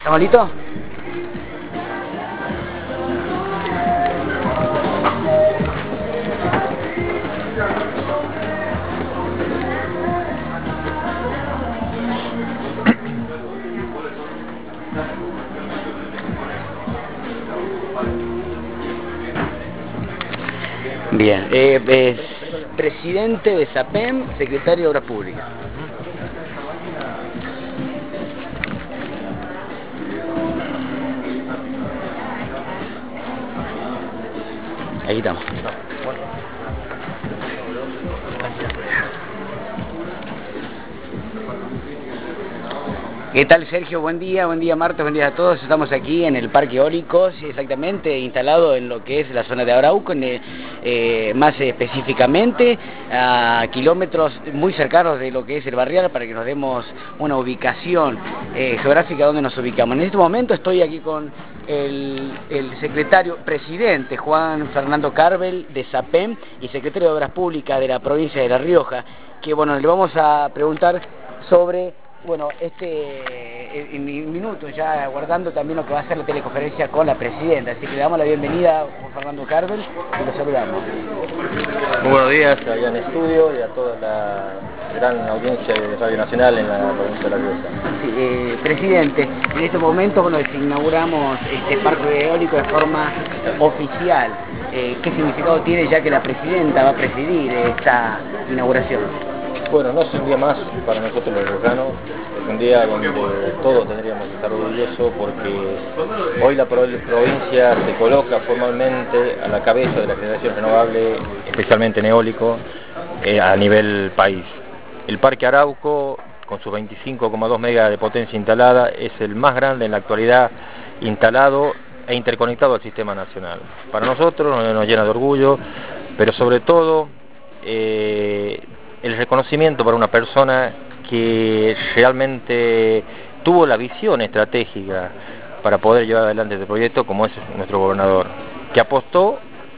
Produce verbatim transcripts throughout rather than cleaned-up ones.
¿Estamos listos? Bien, eh, es presidente de SAPEM, secretario de Obras Públicas. Ahí estamos. ¿Qué tal, Sergio? Buen día, buen día, Marta, buen día a todos. Estamos aquí en el Parque Eólico, sí, exactamente, instalado en lo que es la zona de Arauco, en el, eh, más específicamente a kilómetros muy cercanos de lo que es el barrial, para que nos demos una ubicación eh, geográfica donde nos ubicamos. En este momento estoy aquí con el, el secretario presidente Juan Fernando Carvel de SAPEM y secretario de Obras Públicas de la provincia de La Rioja, que bueno, le vamos a preguntar sobre... Bueno, este en minutos ya aguardando también lo que va a ser la teleconferencia con la presidenta, así que le damos la bienvenida a Juan Fernando Carvel y lo saludamos. Muy buenos días allá en estudio y a toda la gran audiencia de Radio Nacional en la provincia de La Rioja. Sí, eh, presidente, en este momento bueno, inauguramos este parque eólico de forma oficial. Eh, ¿Qué significado tiene ya que la presidenta va a presidir esta inauguración? Bueno, no es un día más para nosotros los riojanos, es un día donde todos tendríamos que estar orgullosos porque hoy la provincia se coloca formalmente a la cabeza de la generación renovable, especialmente en eólico, eh, a nivel país. El Parque Arauco, con sus veinticinco coma dos megas de potencia instalada, es el más grande en la actualidad instalado e interconectado al sistema nacional. Para nosotros nos llena de orgullo, pero sobre todo... Eh, el reconocimiento para una persona que realmente tuvo la visión estratégica para poder llevar adelante este proyecto, como es nuestro gobernador, que apostó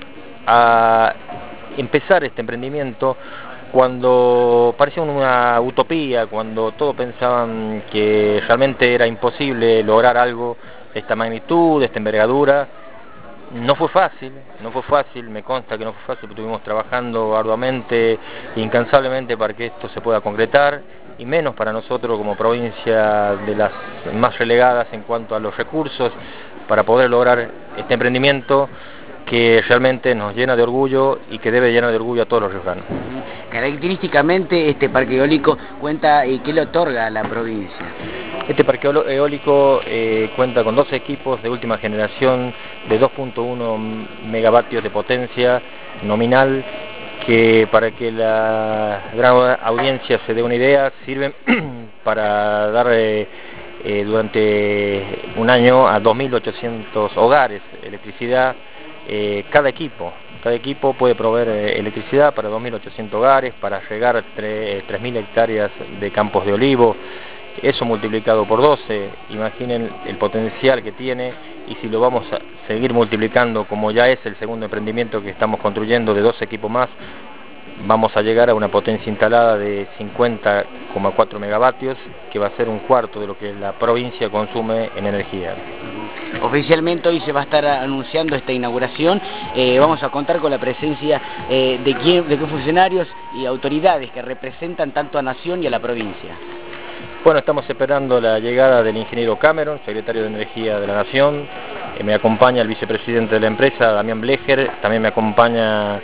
a empezar este emprendimiento cuando parecía una utopía, cuando todos pensaban que realmente era imposible lograr algo de esta magnitud, de esta envergadura. No fue fácil, no fue fácil, me consta que no fue fácil, porque estuvimos trabajando arduamente, incansablemente para que esto se pueda concretar, y menos para nosotros como provincia de las más relegadas en cuanto a los recursos, para poder lograr este emprendimiento que realmente nos llena de orgullo y que debe llenar de orgullo a todos los riojanos. Característicamente este parque eólico cuenta y ¿qué le otorga a la provincia? Este parque eólico eh, cuenta con dos equipos de última generación de dos punto uno megavatios de potencia nominal, que para que la gran audiencia se dé una idea, sirven para dar eh, eh, durante un año a dos mil ochocientos hogares electricidad. Eh, cada equipo cada equipo puede proveer eh, electricidad para dos mil ochocientos hogares, para regar tres mil hectáreas de campos de olivo. Eso multiplicado por doce, imaginen el potencial que tiene, y si lo vamos a seguir multiplicando, como ya es el segundo emprendimiento que estamos construyendo de dos equipos más, vamos a llegar a una potencia instalada de cincuenta coma cuatro megavatios, que va a ser un cuarto de lo que la provincia consume en energía. Oficialmente hoy se va a estar anunciando esta inauguración. Eh, vamos a contar con la presencia eh, de, quién, de qué funcionarios y autoridades que representan tanto a Nación y a la provincia. Bueno, estamos esperando la llegada del ingeniero Cameron, secretario de Energía de la Nación. Eh, me acompaña el vicepresidente de la empresa, Damián Blecher. También me acompaña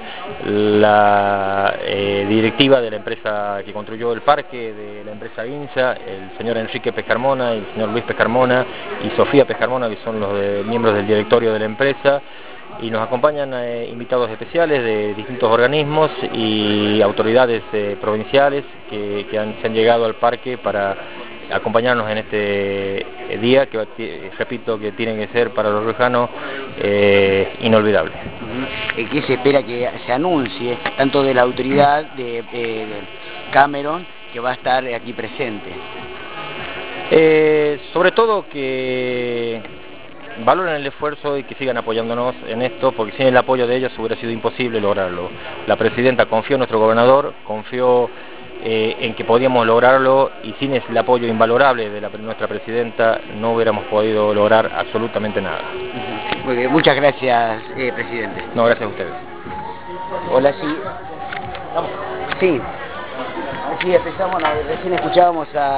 la eh, directiva de la empresa que construyó el parque, de la empresa INSA, el señor Enrique Pescarmona y el señor Luis Pescarmona y Sofía Pescarmona, que son los de, miembros del directorio de la empresa. Y nos acompañan eh, invitados especiales de distintos organismos y autoridades eh, provinciales que, que han, se han llegado al parque para acompañarnos en este día que, repito, que tiene que ser para los riojanos eh, inolvidable. Uh-huh. ¿Qué se espera que se anuncie, tanto de la autoridad de, de Cameron, que va a estar aquí presente? Eh, sobre todo que valoren el esfuerzo y que sigan apoyándonos en esto, porque sin el apoyo de ellos hubiera sido imposible lograrlo. La presidenta confió en nuestro gobernador, confió eh, en que podíamos lograrlo, y sin el apoyo invalorable de la, nuestra presidenta no hubiéramos podido lograr absolutamente nada. Muy bien, muchas gracias, eh, presidente. No, gracias a ustedes. Hola, sí. Sí. Sí, empezamos, no, recién escuchábamos a...